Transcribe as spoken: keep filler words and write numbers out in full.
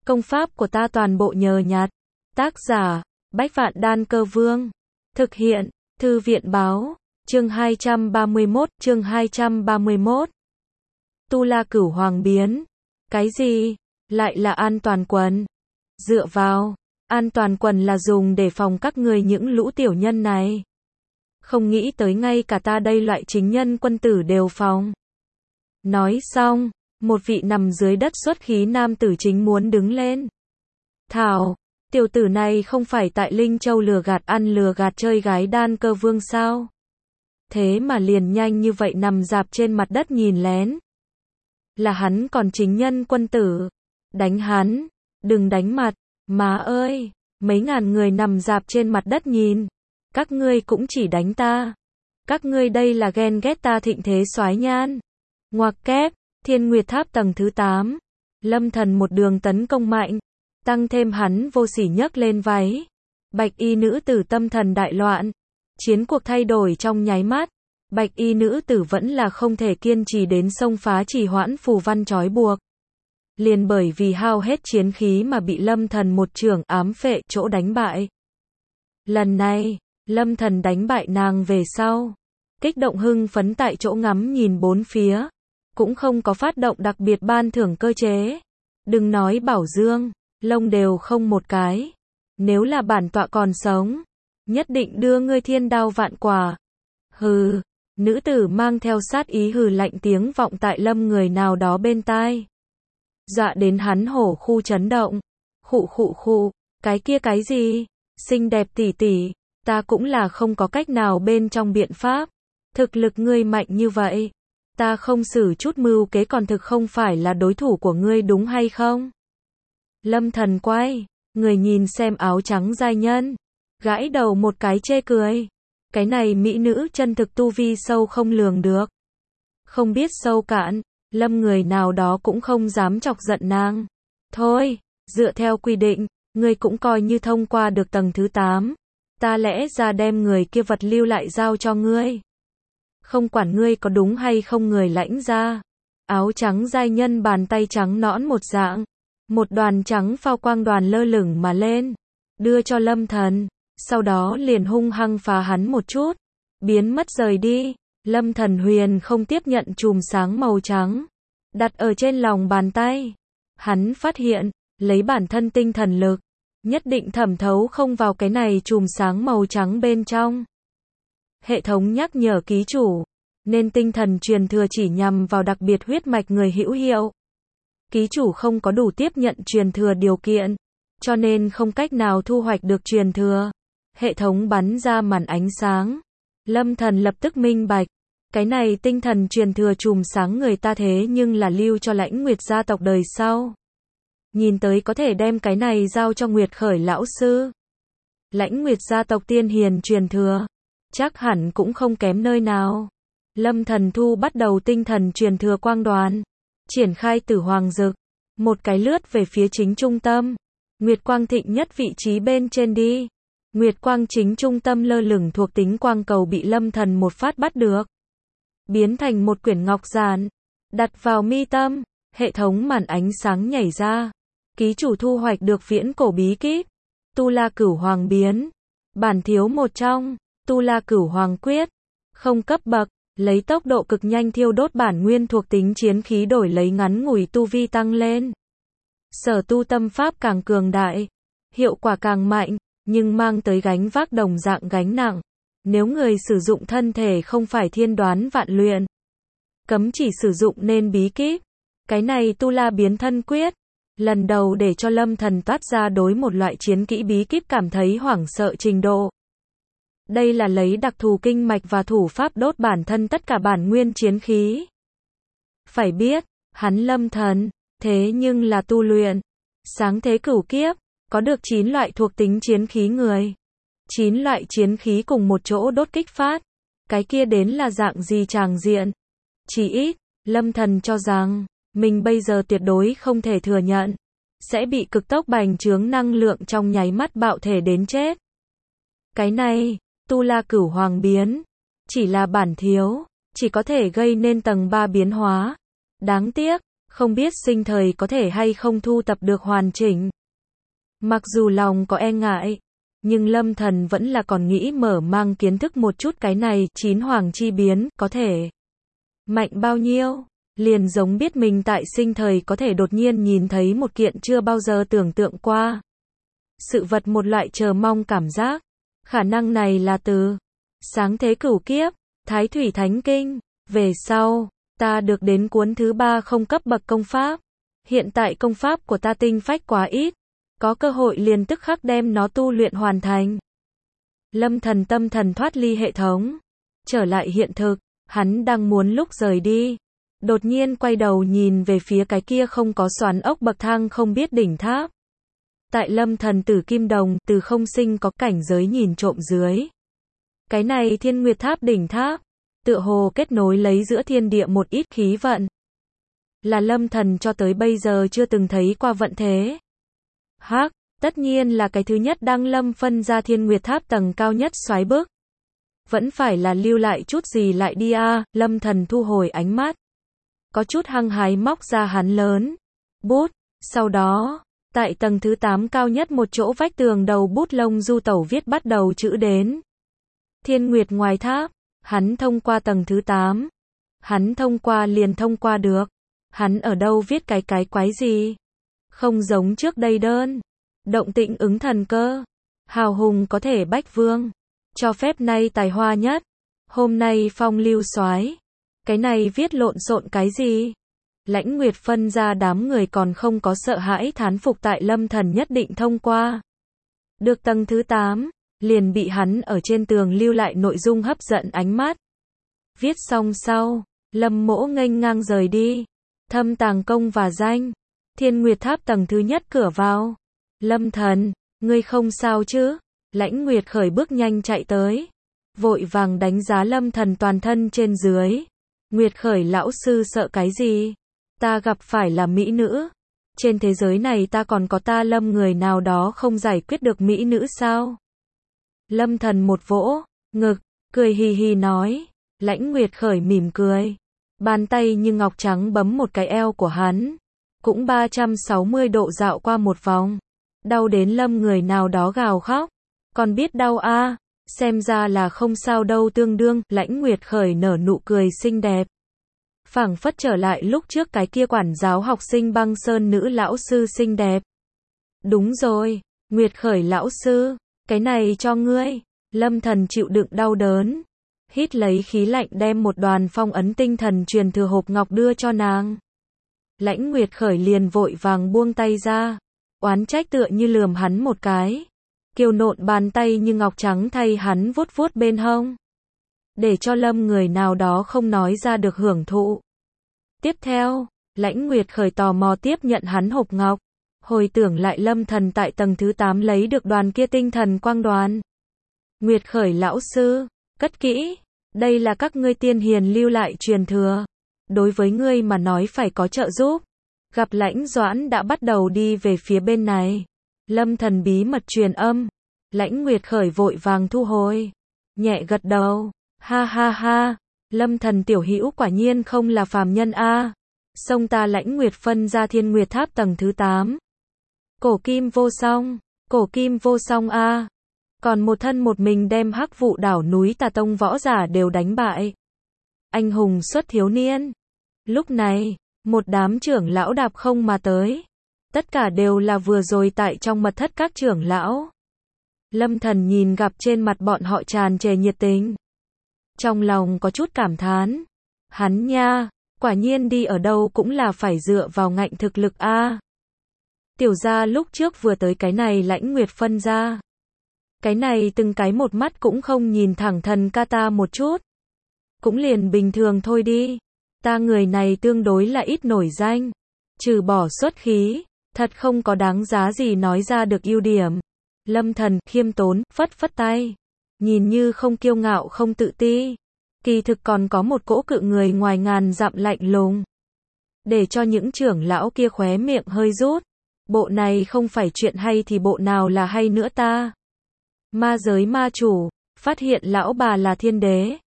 Công pháp của ta toàn bộ nhờ nhặt. Tác giả, Bách Vạn Đan Cơ Vương. Thực hiện, Thư viện Báo. Chương hai trăm ba mươi mốt, chương hai trăm ba mươi mốt. Tu La Cửu Hoàng biến. Cái gì? Lại là an toàn quần. Dựa vào, an toàn quần là dùng để phòng các người những lũ tiểu nhân này. Không nghĩ tới ngay cả ta đây loại chính nhân quân tử đều phòng. Nói xong, một vị nằm dưới đất xuất khí nam tử chính muốn đứng lên. Thảo, tiểu tử này không phải tại Linh Châu lừa gạt ăn lừa gạt chơi gái Đan Cơ Vương sao? Thế mà liền nhanh như vậy nằm dạp trên mặt đất nhìn lén. Là hắn còn chính nhân quân tử. Đánh hắn, đừng đánh mặt, má ơi, mấy ngàn người nằm dạp trên mặt đất nhìn. Các ngươi cũng chỉ đánh ta. Các ngươi đây là ghen ghét ta thịnh thế soái nhan. Ngoặc kép, Thiên Nguyệt Tháp tầng thứ tám. Lâm Thần một đường tấn công mạnh, tăng thêm hắn vô sỉ nhấc lên váy. Bạch y nữ tử tâm thần đại loạn. Chiến cuộc thay đổi trong nháy mắt. Bạch y nữ tử vẫn là không thể kiên trì đến xông phá trì hoãn phù văn trói buộc. Liền bởi vì hao hết chiến khí mà bị Lâm Thần một chưởng ám phệ chỗ đánh bại. Lần này, Lâm Thần đánh bại nàng về sau, kích động hưng phấn tại chỗ ngắm nhìn bốn phía, cũng không có phát động đặc biệt ban thưởng cơ chế. Đừng nói bảo dương, lông đều không một cái. Nếu là bản tọa còn sống, nhất định đưa ngươi thiên đao vạn quả. Hừ, nữ tử mang theo sát ý hừ lạnh tiếng vọng tại Lâm người nào đó bên tai. Dọa đến hắn hổ khu chấn động. Khụ khụ khụ, cái kia cái gì? Xinh đẹp tỷ tỷ, ta cũng là không có cách nào bên trong biện pháp. Thực lực ngươi mạnh như vậy, ta không xử chút mưu kế còn thực không phải là đối thủ của ngươi đúng hay không? Lâm Thần quay, người nhìn xem áo trắng giai nhân, gãi đầu một cái chê cười. Cái này mỹ nữ chân thực tu vi sâu không lường được. Không biết sâu cạn, Lâm người nào đó cũng không dám chọc giận nàng. Thôi, dựa theo quy định, ngươi cũng coi như thông qua được tầng thứ tám. Ta lẽ ra đem người kia vật lưu lại giao cho ngươi. Không quản ngươi có đúng hay không người lãnh ra. Áo trắng giai nhân bàn tay trắng nõn một dạng. Một đoàn trắng phao quang đoàn lơ lửng mà lên. Đưa cho Lâm Thần. Sau đó liền hung hăng phá hắn một chút. Biến mất rời đi. Lâm Thần huyền không tiếp nhận chùm sáng màu trắng. Đặt ở trên lòng bàn tay. Hắn phát hiện, lấy bản thân tinh thần lực. Nhất định thẩm thấu không vào cái này chùm sáng màu trắng bên trong. Hệ thống nhắc nhở ký chủ. Nên tinh thần truyền thừa chỉ nhằm vào đặc biệt huyết mạch người hữu hiệu. Ký chủ không có đủ tiếp nhận truyền thừa điều kiện. Cho nên không cách nào thu hoạch được truyền thừa. Hệ thống bắn ra màn ánh sáng. Lâm Thần lập tức minh bạch. Cái này tinh thần truyền thừa chùm sáng người ta thế nhưng là lưu cho Lãnh Nguyệt gia tộc đời sau. Nhìn tới có thể đem cái này giao cho Nguyệt Khởi lão sư. Lãnh Nguyệt gia tộc tiên hiền truyền thừa. Chắc hẳn cũng không kém nơi nào. Lâm Thần thu bắt đầu tinh thần truyền thừa quang đoàn. Triển khai Tử Hoàng Dực. Một cái lướt về phía chính trung tâm. Nguyệt quang thịnh nhất vị trí bên trên đi. Nguyệt quang chính trung tâm lơ lửng thuộc tính quang cầu bị Lâm Thần một phát bắt được. Biến thành một quyển ngọc giản. Đặt vào mi tâm. Hệ thống màn ánh sáng nhảy ra. Ký chủ thu hoạch được viễn cổ bí kíp. Tu La Cửu Hoàng biến. Bản thiếu một trong. Tu La Cửu Hoàng quyết. Không cấp bậc. Lấy tốc độ cực nhanh thiêu đốt bản nguyên thuộc tính chiến khí đổi lấy ngắn ngủi tu vi tăng lên. Sở tu tâm pháp càng cường đại. Hiệu quả càng mạnh. Nhưng mang tới gánh vác đồng dạng gánh nặng. Nếu người sử dụng thân thể không phải thiên đoán vạn luyện. Cấm chỉ sử dụng nên bí kíp. Cái này Tu La biến thân quyết. Lần đầu để cho Lâm Thần toát ra đối một loại chiến kỹ bí kíp cảm thấy hoảng sợ trình độ. Đây là lấy đặc thù kinh mạch và thủ pháp đốt bản thân tất cả bản nguyên chiến khí. Phải biết, hắn Lâm Thần, thế nhưng là tu luyện. Sáng thế cửu kiếp, có được chín loại thuộc tính chiến khí người. chín loại chiến khí cùng một chỗ đốt kích phát. Cái kia đến là dạng gì tràng diện. Chỉ ít, Lâm Thần cho rằng, mình bây giờ tuyệt đối không thể thừa nhận. Sẽ bị cực tốc bành trướng năng lượng trong nháy mắt bạo thể đến chết. Cái này, Tu La Cửu Hoàng biến. Chỉ là bản thiếu. Chỉ có thể gây nên tầng ba biến hóa. Đáng tiếc, không biết sinh thời có thể hay không thu tập được hoàn chỉnh. Mặc dù lòng có e ngại, nhưng Lâm Thần vẫn là còn nghĩ mở mang kiến thức một chút cái này, chín hoàng chi biến, có thể mạnh bao nhiêu, liền giống biết mình tại sinh thời có thể đột nhiên nhìn thấy một kiện chưa bao giờ tưởng tượng qua. Sự vật một loại chờ mong cảm giác, khả năng này là từ sáng thế cửu kiếp, Thái Thủy Thánh Kinh, về sau, ta được đến cuốn thứ ba không cấp bậc công pháp. Hiện tại công pháp của ta tinh phách quá ít, có cơ hội liền tức khắc đem nó tu luyện hoàn thành. Lâm Thần tâm thần thoát ly hệ thống, trở lại hiện thực, hắn đang muốn lúc rời đi, đột nhiên quay đầu nhìn về phía cái kia không có xoắn ốc bậc thang không biết đỉnh tháp. Tại Lâm Thần tử kim đồng, từ không sinh có cảnh giới nhìn trộm dưới. Cái này Thiên Nguyệt Tháp đỉnh tháp, tựa hồ kết nối lấy giữa thiên địa một ít khí vận. Là Lâm Thần cho tới bây giờ chưa từng thấy qua vận thế. Hắc, tất nhiên là cái thứ nhất đăng lâm phân ra Thiên Nguyệt Tháp tầng cao nhất xoáy bước. Vẫn phải là lưu lại chút gì lại đi a, à, Lâm Thần thu hồi ánh mắt. Có chút hăng hái móc ra hắn lớn bút, sau đó, tại tầng thứ tám cao nhất một chỗ vách tường đầu bút lông du tẩu viết bắt đầu chữ đến. Thiên Nguyệt ngoài tháp, hắn thông qua tầng thứ tám. Hắn thông qua liền thông qua được. Hắn ở đâu viết cái cái quái gì? Không giống trước đây đơn. Động tĩnh ứng thần cơ. Hào hùng có thể bách vương. Cho phép nay tài hoa nhất. Hôm nay phong lưu soái. Cái này viết lộn xộn cái gì? Lãnh Nguyệt phân ra đám người còn không có sợ hãi thán phục tại Lâm Thần nhất định thông qua. Được tầng thứ tám, liền bị hắn ở trên tường lưu lại nội dung hấp dẫn ánh mắt. Viết xong sau, Lâm Mỗ nghênh ngang rời đi. Thâm tàng công và danh. Thiên Nguyệt Tháp tầng thứ nhất cửa vào. Lâm Thần, ngươi không sao chứ? Lãnh Nguyệt khởi bước nhanh chạy tới. Vội vàng đánh giá Lâm Thần toàn thân trên dưới. Nguyệt khởi lão sư sợ cái gì? Ta gặp phải là mỹ nữ. Trên thế giới này ta còn có ta Lâm người nào đó không giải quyết được mỹ nữ sao? Lâm Thần một vỗ ngực, cười hì hì nói. Lãnh Nguyệt khởi mỉm cười. Bàn tay như ngọc trắng bấm một cái eo của hắn. Cũng ba trăm sáu mươi độ dạo qua một vòng. Đau đến Lâm người nào đó gào khóc. Còn biết đau a à? Xem ra là không sao đâu tương đương. Lãnh Nguyệt khởi nở nụ cười xinh đẹp. Phảng phất trở lại lúc trước cái kia quản giáo học sinh băng sơn nữ lão sư xinh đẹp. Đúng rồi, Nguyệt khởi lão sư, cái này cho ngươi. Lâm Thần chịu đựng đau đớn, hít lấy khí lạnh đem một đoàn phong ấn tinh thần truyền thừa hộp ngọc đưa cho nàng. Lãnh Nguyệt khởi liền vội vàng buông tay ra, oán trách tựa như lườm hắn một cái. Kiều nộn bàn tay như ngọc trắng thay hắn vuốt vuốt bên hông. Để cho Lâm người nào đó không nói ra được hưởng thụ. Tiếp theo, Lãnh Nguyệt khởi tò mò tiếp nhận hắn hộp ngọc. Hồi tưởng lại Lâm Thần tại tầng thứ tám lấy được đoàn kia tinh thần quang đoàn. Nguyệt khởi lão sư, cất kỹ. Đây là các ngươi tiên hiền lưu lại truyền thừa. Đối với ngươi mà nói phải có trợ giúp. Gặp Lãnh Doãn đã bắt đầu đi về phía bên này. Lâm Thần bí mật truyền âm. Lãnh Nguyệt khởi vội vàng thu hồi. Nhẹ gật đầu. Ha ha ha, Lâm Thần tiểu hữu quả nhiên không là phàm nhân a. À. Song ta Lãnh Nguyệt phân ra Thiên Nguyệt Tháp tầng thứ tám. Cổ kim vô song, cổ kim vô song a. À. Còn một thân một mình đem Hắc Vụ đảo núi Tà Tông võ giả đều đánh bại. Anh hùng xuất thiếu niên. Lúc này, một đám trưởng lão đạp không mà tới. Tất cả đều là vừa rồi tại trong mật thất các trưởng lão. Lâm Thần nhìn gặp trên mặt bọn họ tràn trề nhiệt tình. Trong lòng có chút cảm thán. Hắn nha, quả nhiên đi ở đâu cũng là phải dựa vào ngạnh thực lực a. À. Tiểu gia lúc trước vừa tới cái này Lãnh Nguyệt phân ra. Cái này từng cái một mắt cũng không nhìn thẳng thần ca ta một chút. Cũng liền bình thường thôi đi. Ta người này tương đối là ít nổi danh. Trừ bỏ xuất khí, thật không có đáng giá gì nói ra được ưu điểm. Lâm Thần khiêm tốn, phất phất tay. Nhìn như không kiêu ngạo không tự ti. Kỳ thực còn có một cỗ cự người ngoài ngàn dặm lạnh lùng. Để cho những trưởng lão kia khóe miệng hơi rút. Bộ này không phải chuyện hay thì bộ nào là hay nữa ta. Ma giới ma chủ, phát hiện lão bà là thiên đế.